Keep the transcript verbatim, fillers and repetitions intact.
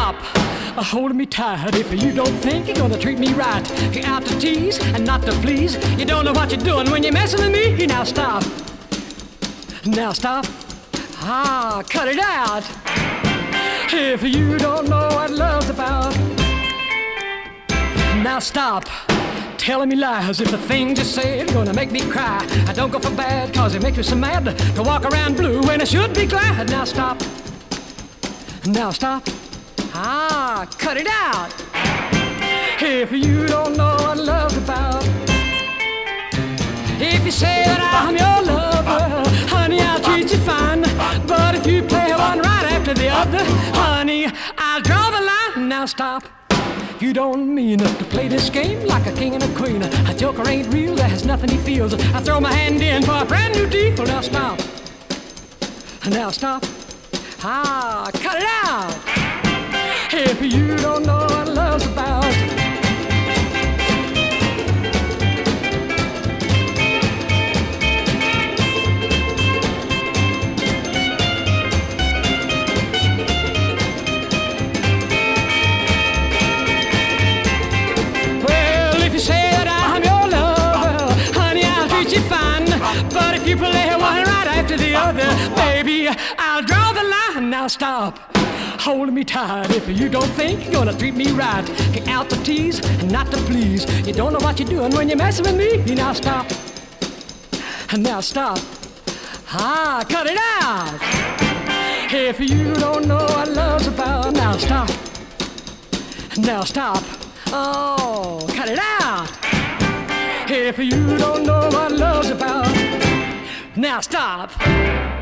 stop uh, holding me tight. If you don't think you're gonna treat me right, you're out to tease and not to please. You don't know what you're doing when you're messing with me. Now stop. Now stop. Ah, cut it out. If you don't know what love's about. Now stop telling me lies. If the things you say are gonna make me cry, I don't go for bad, cause it makes me so mad to walk around blue when I should be glad. Now stop. Now stop. Ah, cut it out. If you don't know what love's about. If you say that I'm your lover, honey, I'll treat you fine. But if you play one right after the other, honey, I'll draw the line. Now stop. You don't mean to play this game like a king and a queen. A joker ain't real, there has nothing he feels. I throw my hand in for a brand new deal. Now stop. Now stop. Ah, cut it out. If you don't know what love's about. But if you play one right after the other, baby, I'll draw the line. Now stop holding me tight. If you don't think you're gonna treat me right, get out to tease and not to please. You don't know what you're doing when you're messing with me. Now stop. Now stop. Ah, cut it out. If you don't know what love's about. Now stop. Now stop. Oh, cut it out. If you don't know what love's about. Now stop.